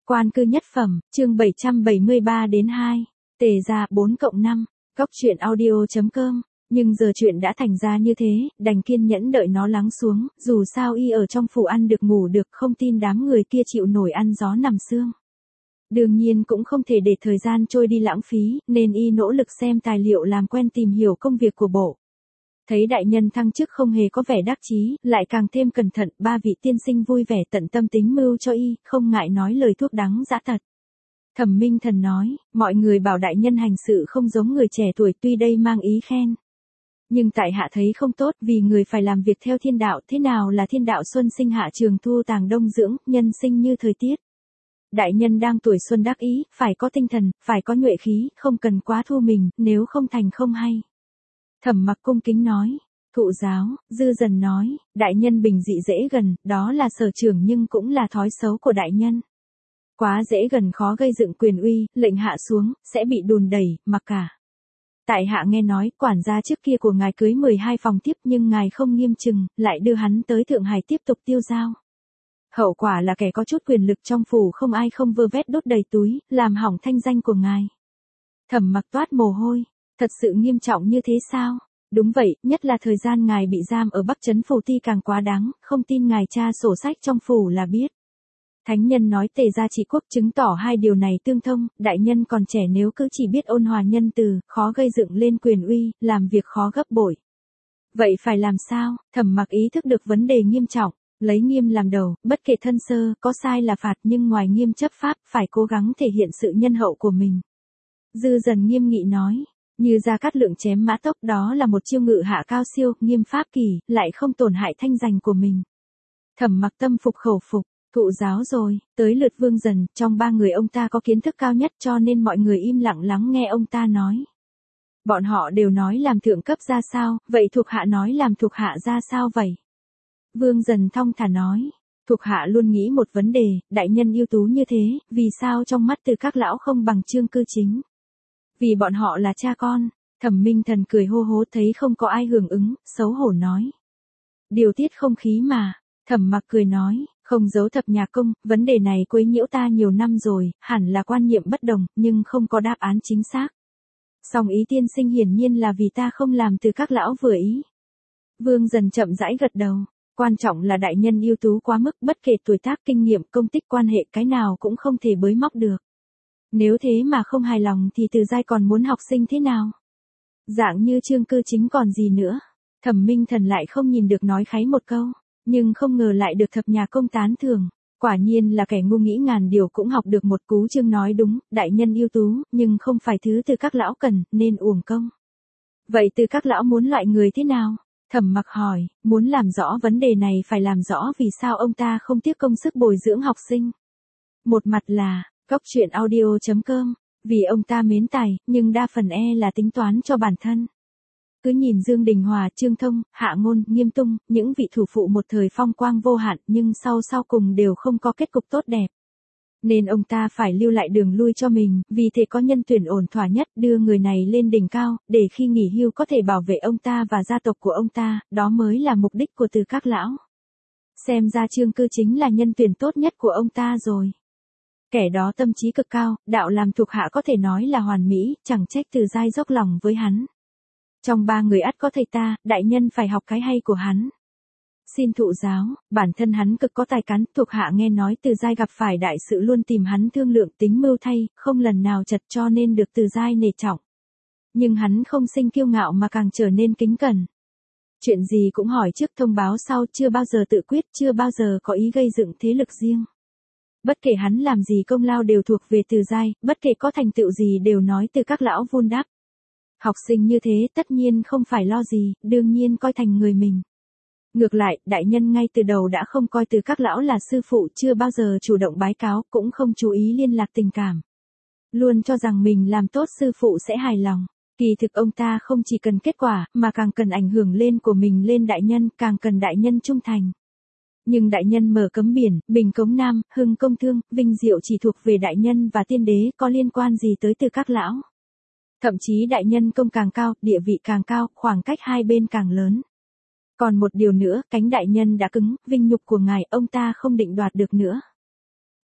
Quan cư nhất phẩm, chương 773 đến 2. Tề gia 4+5. Góc truyện audio.com. Nhưng giờ chuyện đã thành ra như thế, đành kiên nhẫn đợi nó lắng xuống, dù sao y ở trong phủ ăn được ngủ được, không tin đám người kia chịu nổi ăn gió nằm sương. Đương nhiên cũng không thể để thời gian trôi đi lãng phí, nên y nỗ lực xem tài liệu làm quen tìm hiểu công việc của bộ. Thấy đại nhân thăng chức không hề có vẻ đắc chí, lại càng thêm cẩn thận, ba vị tiên sinh vui vẻ tận tâm tính mưu cho y, không ngại nói lời thuốc đắng dã thật. Thẩm Minh Thần nói, mọi người bảo đại nhân hành sự không giống người trẻ tuổi, tuy đây mang ý khen. Nhưng tại hạ thấy không tốt, vì người phải làm việc theo thiên đạo, thế nào là thiên đạo? Xuân sinh hạ trường thu tàng đông dưỡng, nhân sinh như thời tiết. Đại nhân đang tuổi xuân đắc ý, phải có tinh thần, phải có nhuệ khí, không cần quá thu mình, nếu không thành không hay. Thẩm Mặc cung kính nói, thụ giáo. Dư Dần nói, đại nhân bình dị dễ gần, đó là sở trường nhưng cũng là thói xấu của đại nhân. Quá dễ gần khó gây dựng quyền uy, lệnh hạ xuống, sẽ bị đùn đẩy, mặc cả. Tại hạ nghe nói, quản gia trước kia của ngài cưới 12 phòng tiếp nhưng ngài không nghiêm chừng, lại đưa hắn tới Thượng Hải tiếp tục tiêu dao. Hậu quả là kẻ có chút quyền lực trong phủ không ai không vơ vét đốt đầy túi, làm hỏng thanh danh của ngài. Thẩm Mặc toát mồ hôi, thật sự nghiêm trọng như thế sao? Đúng vậy, nhất là thời gian ngài bị giam ở Bắc Trấn phủ ti càng quá đáng, không tin ngài tra sổ sách trong phủ là biết. Thánh nhân nói Tề gia trị quốc, chứng tỏ hai điều này tương thông, đại nhân còn trẻ nếu cứ chỉ biết ôn hòa nhân từ, khó gây dựng lên quyền uy, làm việc khó gấp bội. Vậy phải làm sao? Thẩm Mặc ý thức được vấn đề nghiêm trọng, lấy nghiêm làm đầu, bất kể thân sơ, có sai là phạt nhưng ngoài nghiêm chấp pháp, phải cố gắng thể hiện sự nhân hậu của mình. Dư Dần nghiêm nghị nói, như Gia Cát Lượng chém mã tốc, đó là một chiêu ngự hạ cao siêu, nghiêm pháp kỳ, lại không tổn hại thanh danh của mình. Thẩm Mặc tâm phục khẩu phục. Thụ giáo rồi, tới lượt Vương Dần, trong ba người ông ta có kiến thức cao nhất cho nên mọi người im lặng lắng nghe ông ta nói. Bọn họ đều nói làm thượng cấp ra sao, vậy thuộc hạ nói làm thuộc hạ ra sao vậy? Vương Dần thong thả nói, thuộc hạ luôn nghĩ một vấn đề, đại nhân ưu tú như thế, vì sao trong mắt Từ các lão không bằng Trương Cư Chính? Vì bọn họ là cha con. Thẩm Minh Thần cười hô hố thấy không có ai hưởng ứng, xấu hổ nói. Điều tiết không khí mà. Thẩm Mặc cười nói, không giấu Thập Nhà Công, vấn đề này quấy nhiễu ta nhiều năm rồi, hẳn là quan niệm bất đồng, nhưng không có đáp án chính xác. Song ý tiên sinh hiển nhiên là vì ta không làm Từ các lão vừa ý. Vương Dần chậm rãi gật đầu, quan trọng là đại nhân ưu tú quá mức, bất kể tuổi tác, kinh nghiệm, công tích, quan hệ, cái nào cũng không thể bới móc được. Nếu thế mà không hài lòng thì Từ giai còn muốn học sinh thế nào? Dạng như Trương Cư Chính còn gì nữa? Thẩm Minh Thần lại không nhìn được nói kháy một câu. Nhưng không ngờ lại được Thập Nhà Công tán thưởng. Quả nhiên là kẻ ngu nghĩ ngàn điều cũng học được một cú. Chương nói đúng, đại nhân ưu tú, nhưng không phải thứ Từ các lão cần, nên uổng công. Vậy Từ các lão muốn loại người thế nào? Thẩm Mặc hỏi, muốn làm rõ vấn đề này phải làm rõ vì sao ông ta không tiếc công sức bồi dưỡng học sinh. Một mặt là, góc truyện audio.com, vì ông ta mến tài, nhưng đa phần là tính toán cho bản thân. Cứ nhìn Dương Đình Hòa, Trương Thông, Hạ Ngôn, Nghiêm Tung, những vị thủ phụ một thời phong quang vô hạn nhưng sau cùng đều không có kết cục tốt đẹp. Nên ông ta phải lưu lại đường lui cho mình, vì thế có nhân tuyển ổn thỏa nhất, đưa người này lên đỉnh cao, để khi nghỉ hưu có thể bảo vệ ông ta và gia tộc của ông ta, đó mới là mục đích của Từ các lão. Xem ra Trương Cư Chính là nhân tuyển tốt nhất của ông ta rồi. Kẻ đó tâm trí cực cao, đạo làm thuộc hạ có thể nói là hoàn mỹ, chẳng trách Từ giai dốc lòng với hắn. Trong ba người ắt có thầy ta, đại nhân phải học cái hay của hắn. Xin thụ giáo, bản thân hắn cực có tài cán, thuộc hạ nghe nói Từ giai gặp phải đại sự luôn tìm hắn thương lượng, tính mưu thay, không lần nào chật cho nên được Từ giai nể trọng. Nhưng hắn không sinh kiêu ngạo mà càng trở nên kính cẩn. Chuyện gì cũng hỏi trước thông báo sau, chưa bao giờ tự quyết, chưa bao giờ có ý gây dựng thế lực riêng. Bất kể hắn làm gì công lao đều thuộc về Từ giai, bất kể có thành tựu gì đều nói Từ các lão vun đắp. Học sinh như thế tất nhiên không phải lo gì, đương nhiên coi thành người mình. Ngược lại, đại nhân ngay từ đầu đã không coi Từ các lão là sư phụ, chưa bao giờ chủ động bái cáo, cũng không chú ý liên lạc tình cảm. Luôn cho rằng mình làm tốt sư phụ sẽ hài lòng. Kỳ thực ông ta không chỉ cần kết quả, mà càng cần ảnh hưởng lên của mình lên đại nhân, càng cần đại nhân trung thành. Nhưng đại nhân mở cấm biển, bình cống nam, hưng công thương, vinh diệu chỉ thuộc về đại nhân và tiên đế, có liên quan gì tới Từ các lão? Thậm chí đại nhân công càng cao, địa vị càng cao, khoảng cách hai bên càng lớn. Còn một điều nữa, cánh đại nhân đã cứng, vinh nhục của ngài ông ta không định đoạt được nữa.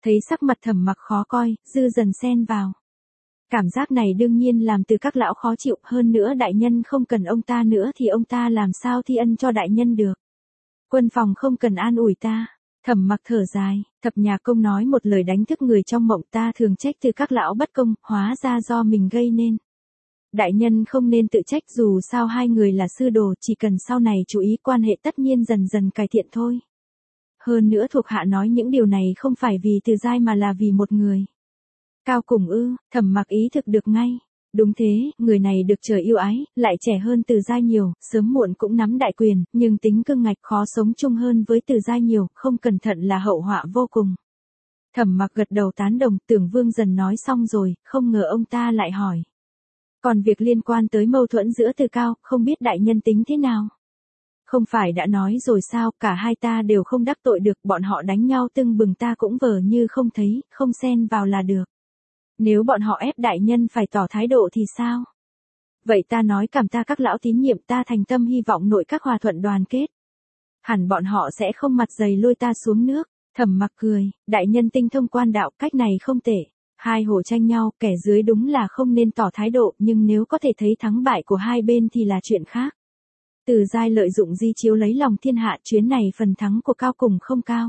Thấy sắc mặt Thẩm Mặc khó coi, Dư Dần xen vào. Cảm giác này đương nhiên làm từ các lão khó chịu, hơn nữa đại nhân không cần ông ta nữa thì ông ta làm sao thi ân cho đại nhân được. Quân phòng không cần an ủi ta. Thẩm Mặc thở dài, Thập Nhà Công nói một lời đánh thức người trong mộng, ta thường trách từ các lão bất công, hóa ra do mình gây nên. Đại nhân không nên tự trách, dù sao hai người là sư đồ, chỉ cần sau này chú ý quan hệ tất nhiên dần dần cải thiện thôi. Hơn nữa thuộc hạ nói những điều này không phải vì Từ Giai mà là vì một người. Cao Cùng ư? Thẩm Mặc ý thực được ngay. Đúng thế, người này được trời yêu ái, lại trẻ hơn Từ Giai nhiều, sớm muộn cũng nắm đại quyền, nhưng tính cương ngạch khó sống chung hơn với Từ Giai nhiều, không cẩn thận là hậu họa vô cùng. Thẩm Mặc gật đầu tán đồng, tưởng Vương Dần nói xong rồi, không ngờ ông ta lại hỏi. Còn việc liên quan tới mâu thuẫn giữa Từ Cao, không biết đại nhân tính thế nào? Không phải đã nói rồi sao, cả hai ta đều không đắc tội được, bọn họ đánh nhau tưng bừng ta cũng vờ như không thấy, không xen vào là được. Nếu bọn họ ép đại nhân phải tỏ thái độ thì sao? Vậy ta nói cảm ta các lão tín nhiệm, ta thành tâm hy vọng nội các hòa thuận đoàn kết. Hẳn bọn họ sẽ không mặt dày lôi ta xuống nước. Thẩm Mặc cười, đại nhân tinh thông quan đạo, cách này không tệ. Hai hồ tranh nhau, kẻ dưới đúng là không nên tỏ thái độ, nhưng nếu có thể thấy thắng bại của hai bên thì là chuyện khác. Từ Giai lợi dụng di chiếu lấy lòng thiên hạ, chuyến này phần thắng của Cao Cùng không cao.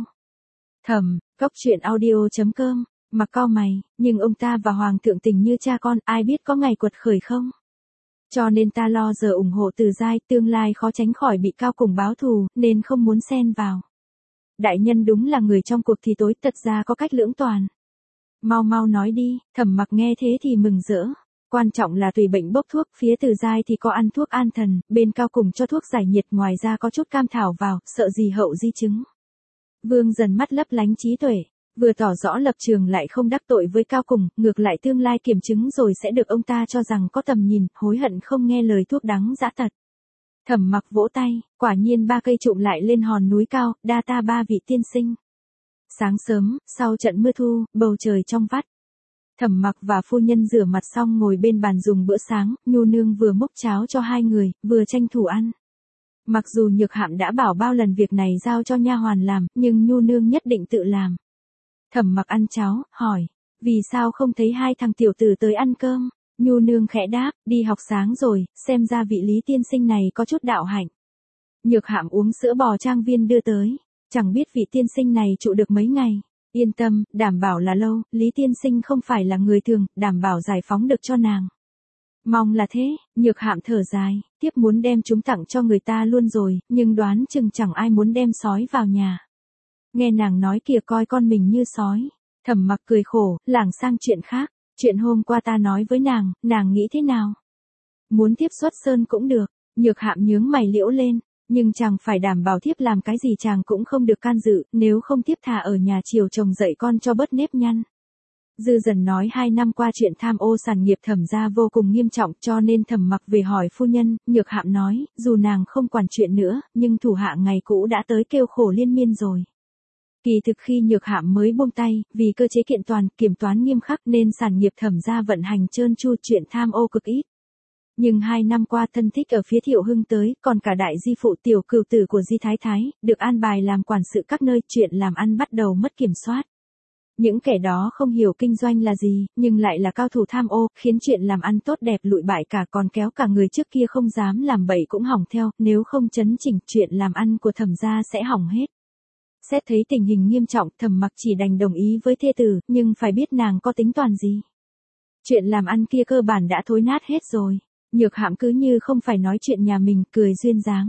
Góc truyện audio.com. Mặc cau mày, nhưng ông ta và Hoàng thượng tình như cha con, ai biết có ngày quật khởi không? Cho nên ta lo giờ ủng hộ Từ Giai, tương lai khó tránh khỏi bị Cao Cùng báo thù, nên không muốn xen vào. Đại nhân đúng là người trong cuộc thì tối, thật ra có cách lưỡng toàn. Mau mau nói đi. Thẩm Mặc nghe thế thì mừng rỡ. Quan trọng là tùy bệnh bốc thuốc, phía Từ Giai thì có ăn thuốc an thần, bên Cao Cùng cho thuốc giải nhiệt, ngoài ra có chút cam thảo vào, sợ gì hậu di chứng. Vương Dần mắt lấp lánh trí tuệ, vừa tỏ rõ lập trường lại không đắc tội với Cao Cùng, ngược lại tương lai kiểm chứng rồi sẽ được ông ta cho rằng có tầm nhìn, hối hận không nghe lời thuốc đắng dã tật. Thẩm Mặc vỗ tay, quả nhiên ba cây trụm lại lên hòn núi cao, đa ta ba vị tiên sinh. Sáng sớm, sau trận mưa thu, bầu trời trong vắt. Thẩm Mặc và phu nhân rửa mặt xong ngồi bên bàn dùng bữa sáng, Nhu Nương vừa múc cháo cho hai người, vừa tranh thủ ăn. Mặc dù Nhược Hạm đã bảo bao lần việc này giao cho nha hoàn làm, nhưng Nhu Nương nhất định tự làm. Thẩm Mặc ăn cháo, hỏi, vì sao không thấy hai thằng tiểu tử tới ăn cơm? Nhu Nương khẽ đáp, đi học sáng rồi, xem ra vị Lý tiên sinh này có chút đạo hạnh. Nhược Hạm uống sữa bò trang viên đưa tới, chẳng biết vị tiên sinh này trụ được mấy ngày. Yên tâm, đảm bảo là lâu, Lý tiên sinh không phải là người thường, đảm bảo giải phóng được cho nàng. Mong là thế. Nhược Hạm thở dài, tiếp muốn đem chúng tặng cho người ta luôn rồi, nhưng đoán chừng chẳng ai muốn đem sói vào nhà. Nghe nàng nói kìa, coi con mình như sói. Thẩm Mặc cười khổ, lảng sang chuyện khác. Chuyện hôm qua ta nói với nàng nghĩ thế nào? Muốn thiếp xuất sơn cũng được. Nhược Hạm nhướng mày liễu lên, nhưng chàng phải đảm bảo thiếp làm cái gì chàng cũng không được can dự, nếu không thiếp thà ở nhà chiều chồng dạy con cho bớt nếp nhăn. Dư Dần nói 2 năm qua chuyện tham ô sản nghiệp Thẩm gia vô cùng nghiêm trọng, cho nên Thẩm Mặc về hỏi phu nhân. Nhược Hạm nói, dù nàng không quản chuyện nữa, nhưng thủ hạ ngày cũ đã tới kêu khổ liên miên rồi. Kỳ thực khi Nhược Hạm mới buông tay, vì cơ chế kiện toàn, kiểm toán nghiêm khắc nên sản nghiệp Thẩm gia vận hành trơn tru, chuyện tham ô cực ít. Nhưng 2 năm qua thân thích ở phía Thiệu Hưng tới, còn cả đại di phụ tiểu cửu tử của Di Thái Thái, được an bài làm quản sự các nơi, chuyện làm ăn bắt đầu mất kiểm soát. Những kẻ đó không hiểu kinh doanh là gì, nhưng lại là cao thủ tham ô, khiến chuyện làm ăn tốt đẹp lụi bại cả, còn kéo cả người trước kia không dám làm bậy cũng hỏng theo, nếu không chấn chỉnh, chuyện làm ăn của Thẩm gia sẽ hỏng hết. Xét thấy tình hình nghiêm trọng, Thẩm Mặc chỉ đành đồng ý với thê tử, nhưng phải biết nàng có tính toán gì. Chuyện làm ăn kia cơ bản đã thối nát hết rồi. Nhược Hạm cứ như không phải nói chuyện nhà mình, cười duyên dáng.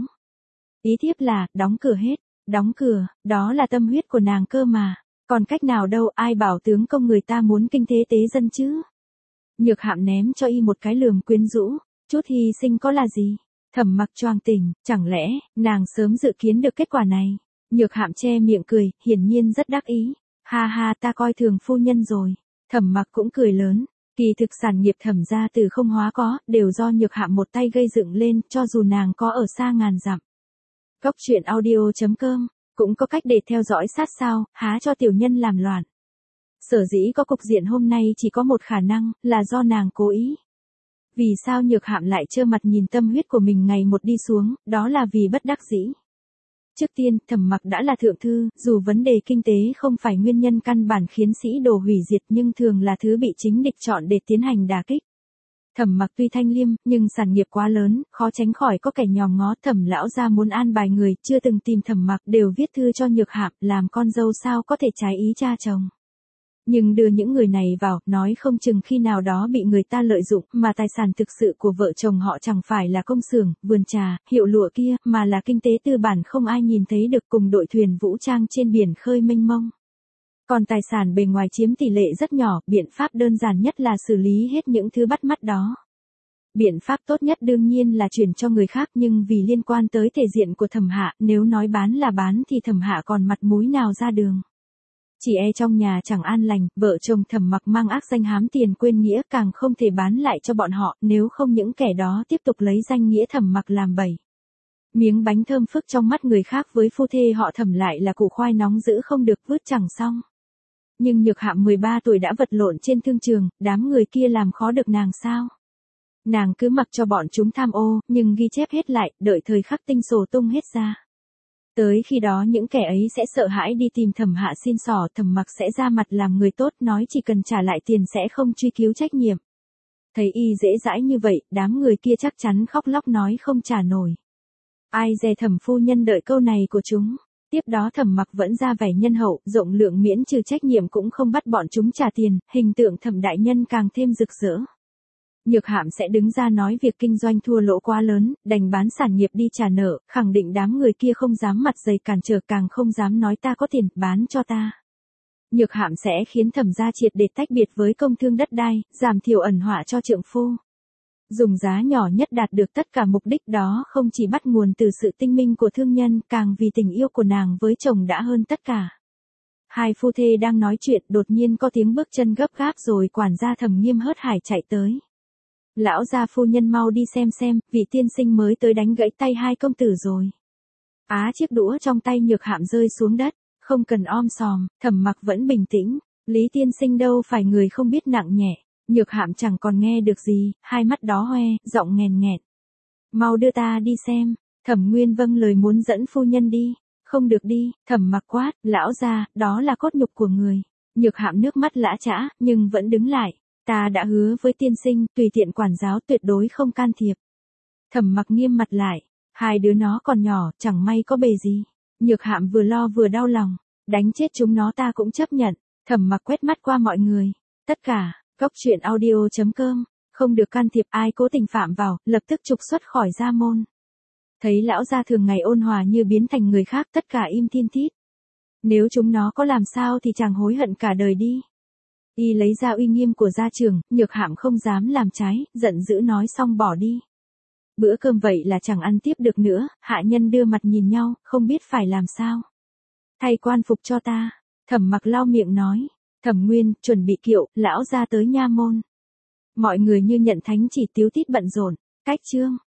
Ý thiếp là, đóng cửa hết. Đóng cửa, đó là tâm huyết của nàng cơ mà. Còn cách nào đâu, ai bảo tướng công người ta muốn kinh tế tế dân chứ. Nhược Hạm ném cho y một cái lườm quyến rũ. Chút hy sinh có là gì? Thẩm Mặc choàng tỉnh, chẳng lẽ, nàng sớm dự kiến được kết quả này. Nhược Hạm che miệng cười, hiển nhiên rất đắc ý. Ha ha, ta coi thường phu nhân rồi. Thẩm Mặc cũng cười lớn. Kỳ thực sản nghiệp Thẩm gia từ không hóa có, đều do Nhược Hạm một tay gây dựng lên, cho dù nàng có ở xa ngàn dặm. Góc truyện audio.com, cũng có cách để theo dõi sát sao, há cho tiểu nhân làm loạn. Sở dĩ có cục diện hôm nay chỉ có một khả năng, là do nàng cố ý. Vì sao Nhược Hạm lại trơ mặt nhìn tâm huyết của mình ngày một đi xuống, đó là vì bất đắc dĩ. Trước tiên, Thẩm Mặc đã là thượng thư, dù vấn đề kinh tế không phải nguyên nhân căn bản khiến sĩ đồ hủy diệt nhưng thường là thứ bị chính địch chọn để tiến hành đả kích. Thẩm Mặc tuy thanh liêm, nhưng sản nghiệp quá lớn, khó tránh khỏi có kẻ nhòm ngó. Thẩm lão gia muốn an bài người, chưa từng tìm Thẩm Mặc đều viết thư cho Nhược Hạm, làm con dâu sao có thể trái ý cha chồng. Nhưng đưa những người này vào, nói không chừng khi nào đó bị người ta lợi dụng, mà tài sản thực sự của vợ chồng họ chẳng phải là công xưởng, vườn trà, hiệu lụa kia, mà là kinh tế tư bản không ai nhìn thấy được cùng đội thuyền vũ trang trên biển khơi mênh mông. Còn tài sản bề ngoài chiếm tỷ lệ rất nhỏ, biện pháp đơn giản nhất là xử lý hết những thứ bắt mắt đó. Biện pháp tốt nhất đương nhiên là chuyển cho người khác, nhưng vì liên quan tới thể diện của Thẩm Hạ, nếu nói bán là bán thì Thẩm Hạ còn mặt mũi nào ra đường. Chỉ e trong nhà chẳng an lành, vợ chồng Thẩm Mặc mang ác danh hám tiền quên nghĩa, càng không thể bán lại cho bọn họ, nếu không những kẻ đó tiếp tục lấy danh nghĩa Thẩm Mặc làm bẫy. Miếng bánh thơm phức trong mắt người khác với phu thê họ Thẩm lại là củ khoai nóng giữ không được vứt chẳng xong. Nhưng Nhược Hạm 13 tuổi đã vật lộn trên thương trường, đám người kia làm khó được nàng sao? Nàng cứ mặc cho bọn chúng tham ô, nhưng ghi chép hết lại, đợi thời khắc tinh sổ tung hết ra. Tới khi đó những kẻ ấy sẽ sợ hãi đi tìm Thẩm Hạ xin xỏ, Thẩm Mặc sẽ ra mặt làm người tốt, nói chỉ cần trả lại tiền sẽ không truy cứu trách nhiệm. Thấy y dễ dãi như vậy, đám người kia chắc chắn khóc lóc nói không trả nổi. Ai dè Thẩm phu nhân đợi câu này của chúng. Tiếp đó Thẩm Mặc vẫn ra vẻ nhân hậu, rộng lượng miễn trừ trách nhiệm cũng không bắt bọn chúng trả tiền, hình tượng Thẩm đại nhân càng thêm rực rỡ. Nhược Hạm sẽ đứng ra nói việc kinh doanh thua lỗ quá lớn, đành bán sản nghiệp đi trả nợ, khẳng định đám người kia không dám mặt dày cản trở, càng không dám nói ta có tiền, bán cho ta. Nhược Hạm sẽ khiến Thẩm gia triệt để tách biệt với công thương đất đai, giảm thiểu ẩn họa cho trượng phu. Dùng giá nhỏ nhất đạt được tất cả mục đích đó không chỉ bắt nguồn từ sự tinh minh của thương nhân, càng vì tình yêu của nàng với chồng đã hơn tất cả. Hai phu thê đang nói chuyện, đột nhiên có tiếng bước chân gấp gáp rồi quản gia Thẩm Nghiêm hớt hải chạy tới. Lão gia phu nhân mau đi xem, vị tiên sinh mới tới đánh gãy tay hai công tử rồi. Chiếc đũa trong tay Nhược Hạm rơi xuống đất, không cần om sòm, Thẩm Mặc vẫn bình tĩnh, Lý tiên sinh đâu phải người không biết nặng nhẹ. Nhược Hạm chẳng còn nghe được gì, hai mắt đó hoe, giọng nghèn nghẹt. Mau đưa ta đi xem. Thẩm Nguyên vâng lời muốn dẫn phu nhân đi. Không được đi, Thẩm Mặc quát, lão gia, đó là cốt nhục của người. Nhược Hạm nước mắt lã chã, nhưng vẫn đứng lại. Ta đã hứa với tiên sinh, tùy tiện quản giáo, tuyệt đối không can thiệp. Thẩm Mặc nghiêm mặt lại, hai đứa nó còn nhỏ, chẳng may có bề gì. Nhược Hạm vừa lo vừa đau lòng, đánh chết chúng nó ta cũng chấp nhận. Thẩm Mặc quét mắt qua mọi người. Tất cả, goctruyện.audio.com, không được can thiệp, ai cố tình phạm vào, lập tức trục xuất khỏi gia môn. Thấy lão gia thường ngày ôn hòa như biến thành người khác, tất cả im thiên thít. Nếu chúng nó có làm sao thì chàng hối hận cả đời đi. Y lấy ra uy nghiêm của gia trưởng, Nhược Hạm không dám làm trái, giận dữ nói xong bỏ đi. Bữa cơm vậy là chẳng ăn tiếp được nữa, hạ nhân đưa mặt nhìn nhau, không biết phải làm sao. Thay quan phục cho ta. Thẩm Mặc lau miệng nói. Thẩm Nguyên, chuẩn bị kiệu, lão ra tới nha môn. Mọi người như nhận thánh chỉ, tíu tít bận rộn. Cách chương.